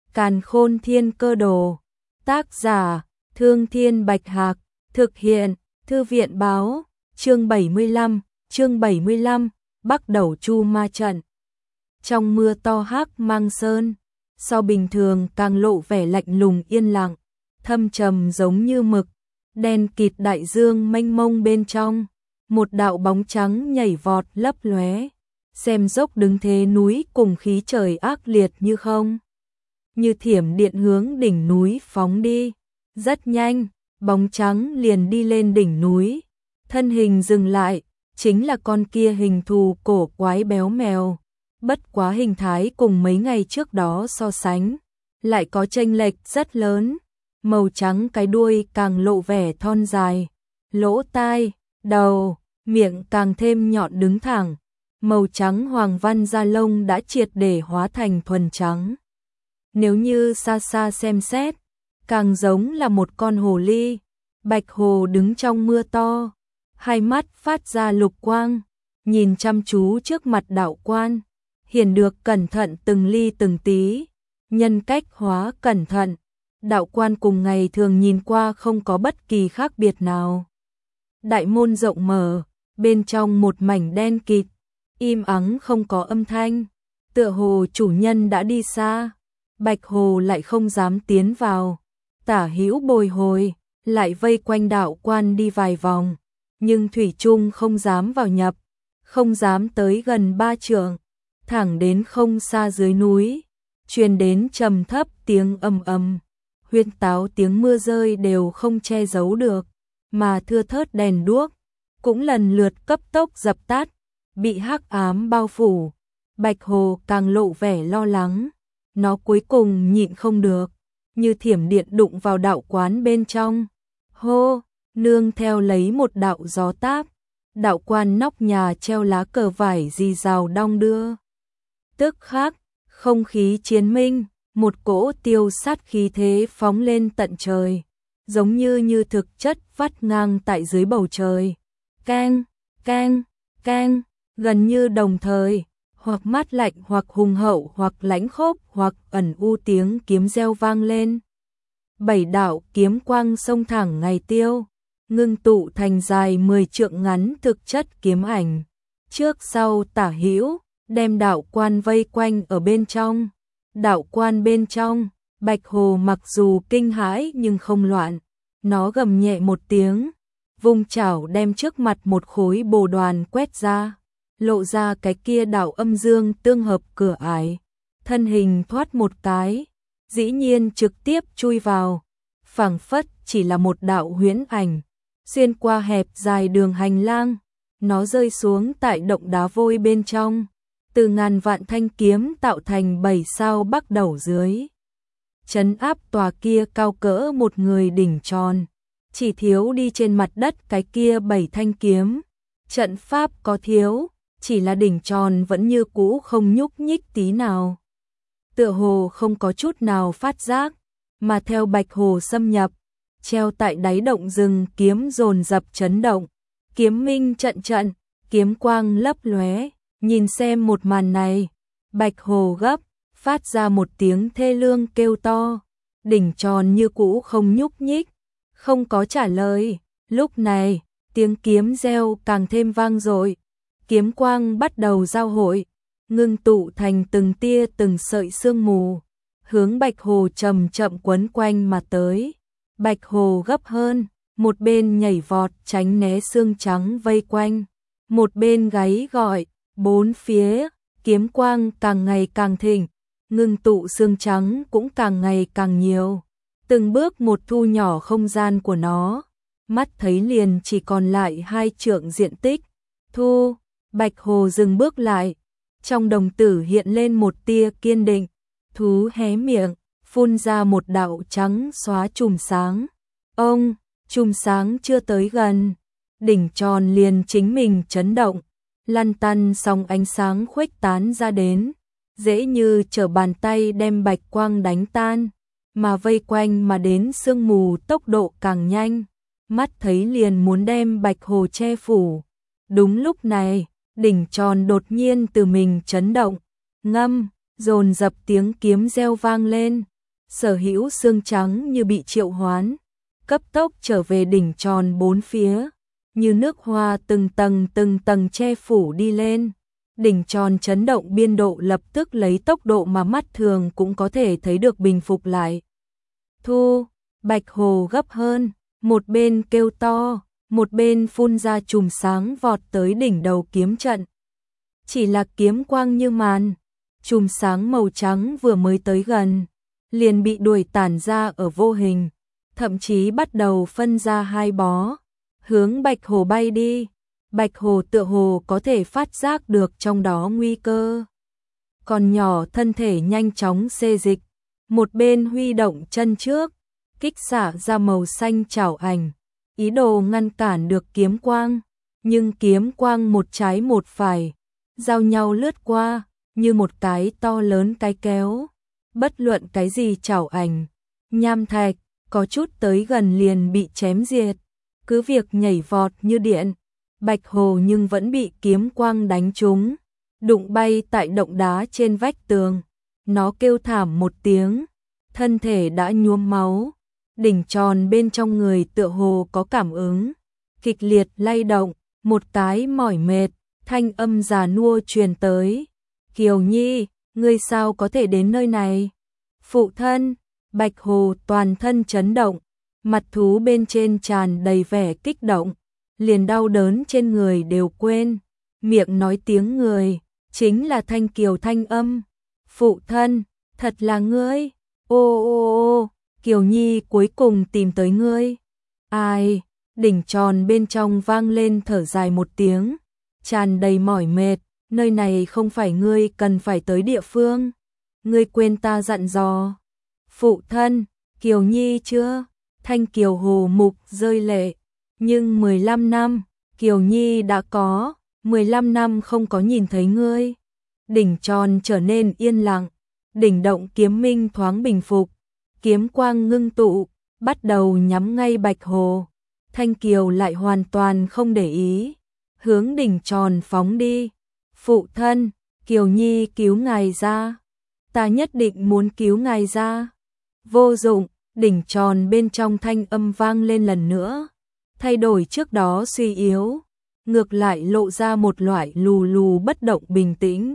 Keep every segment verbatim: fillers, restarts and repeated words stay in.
Càn Khôn Thiên Cơ Đồ. Tác giả: Thương Thiên Bạch Hạc. Thực hiện: Thư viện Báo. Chương bảy mươi lăm, chương bảy mươi lăm, Bắc Đẩu Chu Ma Trận. Trong mưa to hắc mang sơn, so bình thường càng lộ vẻ lạnh lùng yên lặng, thâm trầm giống như mực, đen kịt đại dương mênh mông bên trong, một đạo bóng trắng nhảy vọt lấp lóe, xem dốc đứng thế núi cùng khí trời ác liệt như không. Như thiểm điện hướng đỉnh núi phóng đi, rất nhanh, bóng trắng liền đi lên đỉnh núi, thân hình dừng lại, chính là con kia hình thù cổ quái béo mèo, bất quá hình thái cùng mấy ngày trước đó so sánh, lại có chênh lệch rất lớn, màu trắng cái đuôi càng lộ vẻ thon dài, lỗ tai, đầu, miệng càng thêm nhọn đứng thẳng, màu trắng hoàng văn da lông đã triệt để hóa thành thuần trắng. Nếu như xa xa xem xét, càng giống là một con hồ ly. Bạch hồ đứng trong mưa to, hai mắt phát ra lục quang, nhìn chăm chú trước mặt đạo quan, hiển được cẩn thận từng ly từng tí, nhân cách hóa cẩn thận. Đạo quan cùng ngày thường nhìn qua không có bất kỳ khác biệt nào. Đại môn rộng mở, bên trong một mảnh đen kịt, im ắng không có âm thanh, tựa hồ chủ nhân đã đi xa. Bạch hồ lại không dám tiến vào, tả hữu bồi hồi, lại vây quanh đạo quan đi vài vòng, nhưng thủy chung không dám vào nhập, không dám tới gần ba trượng, thẳng đến không xa dưới núi, truyền đến trầm thấp tiếng ầm ầm, huyên táo tiếng mưa rơi đều không che giấu được, mà thưa thớt đèn đuốc cũng lần lượt cấp tốc dập tắt, bị hắc ám bao phủ. Bạch hồ càng lộ vẻ lo lắng, nó cuối cùng nhịn không được, như thiểm điện đụng vào đạo quán bên trong. Hô, nương theo lấy một đạo gió táp, đạo quan nóc nhà treo lá cờ vải rì rào đong đưa. Tức khắc, không khí chiến minh, một cỗ tiêu sát khí thế phóng lên tận trời, giống như như thực chất vắt ngang tại dưới bầu trời. Keng, keng, keng, gần như đồng thời, hoặc mát lạnh hoặc hùng hậu hoặc lãnh khốc hoặc ẩn u tiếng kiếm reo vang lên. Bảy đạo kiếm quang xông thẳng ngày tiêu, ngưng tụ thành dài mười trượng ngắn thực chất kiếm ảnh, trước sau tả hữu, đem đạo quan vây quanh ở bên trong. Đạo quan bên trong, Bạch hồ mặc dù kinh hãi nhưng không loạn, nó gầm nhẹ một tiếng, vung chảo đem trước mặt một khối bồ đoàn quét ra, lộ ra cái kia đạo âm dương tương hợp cửa ải, thân hình thoát một cái, dĩ nhiên trực tiếp chui vào, phảng phất chỉ là một đạo huyễn ảnh, xuyên qua hẹp dài đường hành lang, nó rơi xuống tại động đá vôi bên trong, từ ngàn vạn thanh kiếm tạo thành bảy sao Bắc Đẩu dưới. Trấn áp tòa kia cao cỡ một người đỉnh tròn, chỉ thiếu đi trên mặt đất cái kia bảy thanh kiếm, trận pháp có thiếu, chỉ là đỉnh tròn vẫn như cũ không nhúc nhích tí nào. Tựa hồ không có chút nào phát giác, mà theo Bạch hồ xâm nhập, treo tại đáy động rừng kiếm dồn dập chấn động, kiếm minh trận trận, kiếm quang lấp lóe, nhìn xem một màn này, Bạch hồ gấp, phát ra một tiếng thê lương kêu to, đỉnh tròn như cũ không nhúc nhích, không có trả lời. Lúc này, tiếng kiếm reo càng thêm vang dội, kiếm quang bắt đầu giao hội, ngưng tụ thành từng tia từng sợi sương mù, hướng Bạch hồ chậm chậm quấn quanh mà tới. Bạch hồ gấp hơn, một bên nhảy vọt tránh né sương trắng vây quanh, một bên gáy gọi, bốn phía, kiếm quang càng ngày càng thịnh, ngưng tụ sương trắng cũng càng ngày càng nhiều, từng bước một thu nhỏ không gian của nó, mắt thấy liền chỉ còn lại hai trượng diện tích. Thu, Bạch hồ dừng bước lại, trong đồng tử hiện lên một tia kiên định, thú hé miệng, phun ra một đạo trắng xóa chùm sáng. Ông, chùm sáng chưa tới gần, đỉnh tròn liền chính mình chấn động, lăn tăn sóng ánh sáng khuếch tán ra đến, dễ như trở bàn tay đem bạch quang đánh tan, mà vây quanh mà đến sương mù tốc độ càng nhanh, mắt thấy liền muốn đem Bạch hồ che phủ. Đúng lúc này, đỉnh tròn đột nhiên từ mình chấn động, ngâm, dồn dập tiếng kiếm reo vang lên, sở hữu xương trắng như bị triệu hoán, cấp tốc trở về đỉnh tròn bốn phía, như nước hoa từng tầng từng tầng che phủ đi lên. Đỉnh tròn chấn động biên độ lập tức lấy tốc độ mà mắt thường cũng có thể thấy được bình phục lại. Thu, Bạch Hồ gấp hơn, một bên kêu to, một bên phun ra chùm sáng vọt tới đỉnh đầu kiếm trận. Chỉ là kiếm quang như màn, chùm sáng màu trắng vừa mới tới gần, liền bị đuổi tản ra ở vô hình, thậm chí bắt đầu phân ra hai bó, hướng Bạch Hồ bay đi. Bạch Hồ tựa hồ có thể phát giác được trong đó nguy cơ. Còn nhỏ thân thể nhanh chóng xê dịch, một bên huy động chân trước, kích xả ra màu xanh chảo ảnh, ý đồ ngăn cản được kiếm quang, nhưng kiếm quang một trái một phải, giao nhau lướt qua, như một cái to lớn cái kéo. Bất luận cái gì chảo ảnh, nham thạch, có chút tới gần liền bị chém diệt, cứ việc nhảy vọt như điện. Bạch Hồ nhưng vẫn bị kiếm quang đánh trúng, đụng bay tại động đá trên vách tường. Nó kêu thảm một tiếng, thân thể đã nhuốm máu, đỉnh tròn bên trong người tựa hồ có cảm ứng, kịch liệt lay động, một cái mỏi mệt, thanh âm già nua truyền tới. Kiều Nhi, ngươi sao có thể đến nơi này? Phụ thân, Bạch Hồ toàn thân chấn động, mặt thú bên trên tràn đầy vẻ kích động, liền đau đớn trên người đều quên, miệng nói tiếng người, chính là Thanh Kiều thanh âm. Phụ thân, thật là ngươi, ô ô ô, Kiều Nhi cuối cùng tìm tới ngươi. Ai, đỉnh tròn bên trong vang lên thở dài một tiếng, tràn đầy mỏi mệt, nơi này không phải ngươi cần phải tới địa phương, ngươi quên ta dặn dò. Phụ thân, Kiều Nhi chưa? Thanh Kiều hồ mục rơi lệ. Nhưng mười lăm năm, Kiều Nhi đã có, mười lăm năm không có nhìn thấy ngươi. Đỉnh tròn trở nên yên lặng, đỉnh động kiếm minh thoáng bình phục, kiếm quang ngưng tụ, bắt đầu nhắm ngay Bạch Hồ. Thanh Kiều lại hoàn toàn không để ý, hướng đỉnh tròn phóng đi. Phụ thân, Kiều Nhi cứu ngài ra, ta nhất định muốn cứu ngài ra. Vô dụng, đỉnh tròn bên trong thanh âm vang lên lần nữa, thay đổi trước đó suy yếu, ngược lại lộ ra một loại lù lù bất động bình tĩnh.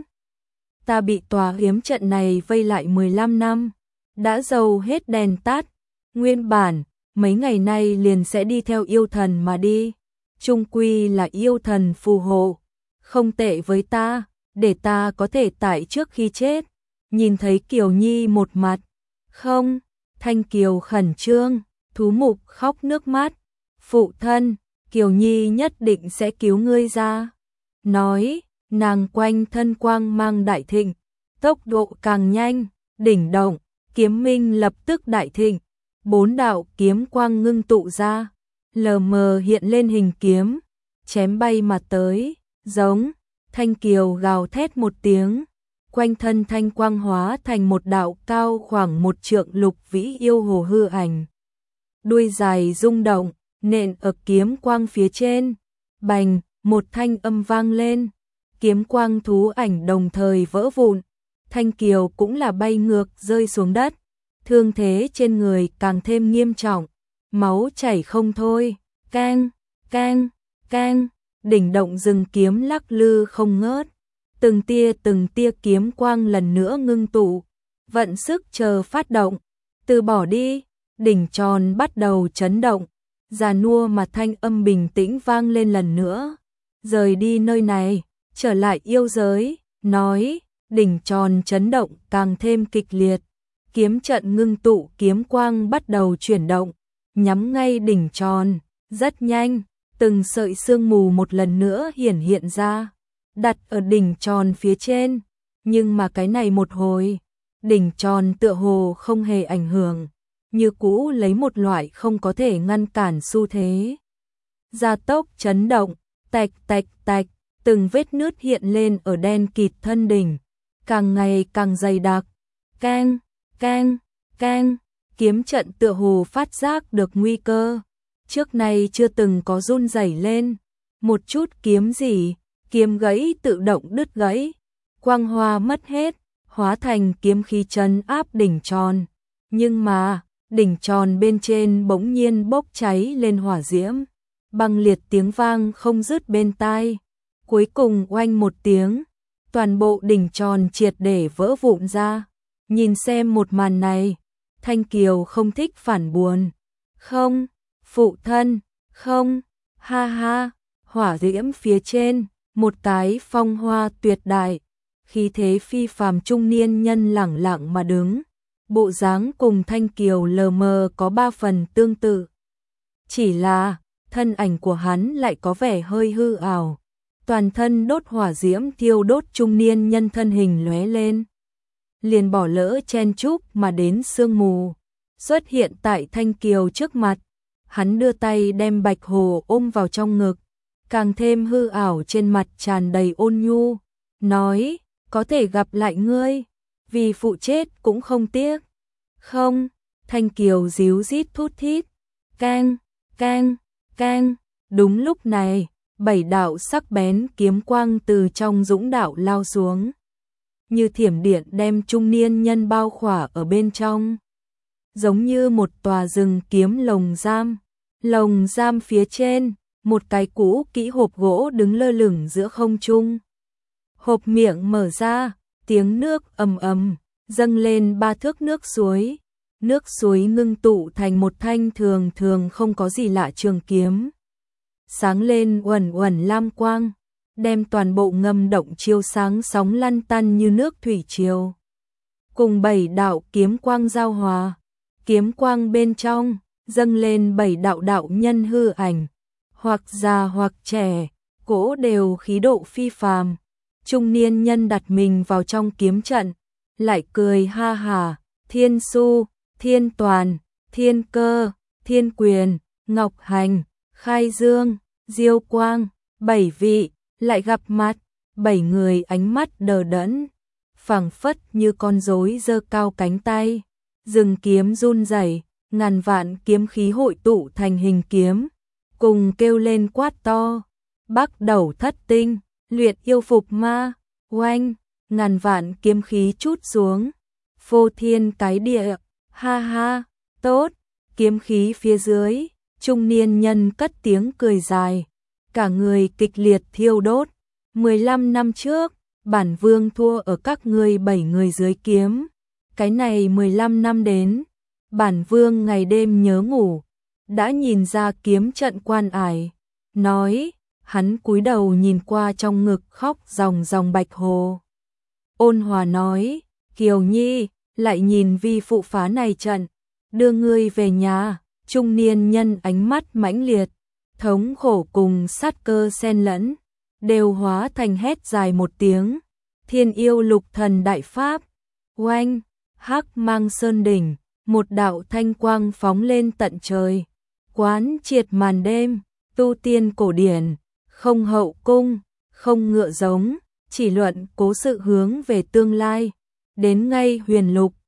Ta bị tòa yếm trận này vây lại mười lăm năm, đã dầu hết đèn tắt, nguyên bản, mấy ngày nay liền sẽ đi theo yêu thần mà đi, chung quy là yêu thần phù hộ, không tệ với ta, để ta có thể tại trước khi chết, nhìn thấy Kiều Nhi một mặt. Không, Thanh Kiều khẩn trương, thú mục khóc nước mắt. Phụ thân, Kiều Nhi nhất định sẽ cứu ngươi ra. Nói, nàng quanh thân quang mang đại thịnh, tốc độ càng nhanh, đỉnh động, kiếm minh lập tức đại thịnh, bốn đạo kiếm quang ngưng tụ ra, lờ mờ hiện lên hình kiếm, chém bay mà tới, giống. Thanh Kiều gào thét một tiếng, quanh thân thanh quang hóa thành một đạo cao khoảng một trượng lục vĩ yêu hồ hư ảnh. Đuôi dài rung động, nện ở kiếm quang phía trên, bành, một thanh âm vang lên, kiếm quang thú ảnh đồng thời vỡ vụn, Thanh Kiều cũng là bay ngược rơi xuống đất, thương thế trên người càng thêm nghiêm trọng, máu chảy không thôi, keng, keng, keng, đỉnh động rừng kiếm lắc lư không ngớt, từng tia từng tia kiếm quang lần nữa ngưng tụ, vận sức chờ phát động, từ bỏ đi, đỉnh tròn bắt đầu chấn động. Già nua mà thanh âm bình tĩnh vang lên lần nữa, rời đi nơi này, trở lại yêu giới, nói, đỉnh tròn chấn động càng thêm kịch liệt, kiếm trận ngưng tụ kiếm quang bắt đầu chuyển động, nhắm ngay đỉnh tròn, rất nhanh, từng sợi sương mù một lần nữa hiển hiện ra, đặt ở đỉnh tròn phía trên, nhưng mà cái này một hồi, đỉnh tròn tựa hồ không hề ảnh hưởng, như cũ lấy một loại không có thể ngăn cản xu thế. Gia tốc chấn động, tạch tạch tạch, từng vết nứt hiện lên ở đen kịt thân đỉnh, càng ngày càng dày đặc. Keng, keng, keng, kiếm trận tựa hồ phát giác được nguy cơ, trước nay chưa từng có run rẩy lên, một chút kiếm gì, kiếm gãy tự động đứt gãy, quang hoa mất hết, hóa thành kiếm khí trấn áp đỉnh tròn. Nhưng mà, đỉnh tròn bên trên bỗng nhiên bốc cháy lên hỏa diễm, băng liệt tiếng vang không dứt bên tai. Cuối cùng oanh một tiếng, toàn bộ đỉnh tròn triệt để vỡ vụn ra. Nhìn xem một màn này, Thanh Kiều không thích phản buồn. Không, phụ thân, không, ha ha, hỏa diễm phía trên, một cái phong hoa tuyệt đại, khí thế phi phàm trung niên nhân lẳng lặng mà đứng. Bộ dáng cùng Thanh Kiều lờ mờ có ba phần tương tự. Chỉ là, thân ảnh của hắn lại có vẻ hơi hư ảo. Toàn thân đốt hỏa diễm thiêu đốt trung niên nhân thân hình lóe lên. Liền bỏ lỡ chen chúc mà đến sương mù. Xuất hiện tại Thanh Kiều trước mặt. Hắn đưa tay đem Bạch Hồ ôm vào trong ngực. Càng thêm hư ảo trên mặt tràn đầy ôn nhu. Nói, có thể gặp lại ngươi. Vì phụ chết cũng không tiếc. Không, Thanh Kiều díu rít thút thít. Cang, cang, cang. Đúng lúc này, bảy đạo sắc bén kiếm quang từ trong dũng đạo lao xuống. Như thiểm điện đem trung niên nhân bao khỏa ở bên trong. Giống như một tòa rừng kiếm lồng giam. Lồng giam phía trên, một cái cũ kỹ hộp gỗ đứng lơ lửng giữa không trung. Hộp miệng mở ra, tiếng nước ầm ầm, dâng lên ba thước nước suối. Nước suối ngưng tụ thành một thanh thường thường không có gì lạ trường kiếm. Sáng lên uẩn uẩn lam quang, đem toàn bộ ngầm động chiếu sáng sóng lăn tăn như nước thủy triều. Cùng bảy đạo kiếm quang giao hòa, kiếm quang bên trong, dâng lên bảy đạo đạo nhân hư ảnh, hoặc già hoặc trẻ, cỗ đều khí độ phi phàm. Trung niên nhân đặt mình vào trong kiếm trận, lại cười ha hả, Thiên Su, Thiên Toàn, Thiên Cơ, Thiên Quyền, Ngọc Hành, Khai Dương, Diêu Quang, bảy vị, lại gặp mặt, bảy người ánh mắt đờ đẫn, phảng phất như con rối giơ cao cánh tay, rừng kiếm run rẩy, ngàn vạn kiếm khí hội tụ thành hình kiếm, cùng kêu lên quát to, Bắc Đầu Thất Tinh, luyện yêu phục ma, oanh, ngàn vạn kiếm khí trút xuống, phô thiên cái địa, ha ha, tốt, kiếm khí phía dưới, trung niên nhân cất tiếng cười dài, cả người kịch liệt thiêu đốt. mười lăm năm trước, bản vương thua ở các ngươi bảy người dưới kiếm. Cái này mười lăm năm đến, bản vương ngày đêm nhớ ngủ, đã nhìn ra kiếm trận quan ải. Nói, hắn cúi đầu nhìn qua trong ngực khóc ròng ròng Bạch Hồ. Ôn hòa nói, Kiều Nhi, lại nhìn vi phụ phá này trận, đưa ngươi về nhà. Trung niên nhân ánh mắt mãnh liệt, thống khổ cùng sát cơ xen lẫn, đều hóa thành hét dài một tiếng. Thiên yêu lục thần đại pháp, oanh, hắc mang sơn đỉnh, một đạo thanh quang phóng lên tận trời. Quán triệt màn đêm, tu tiên cổ điển, không hậu cung, không ngựa giống, chỉ luận cố sự hướng về tương lai. Đến ngay huyền lục,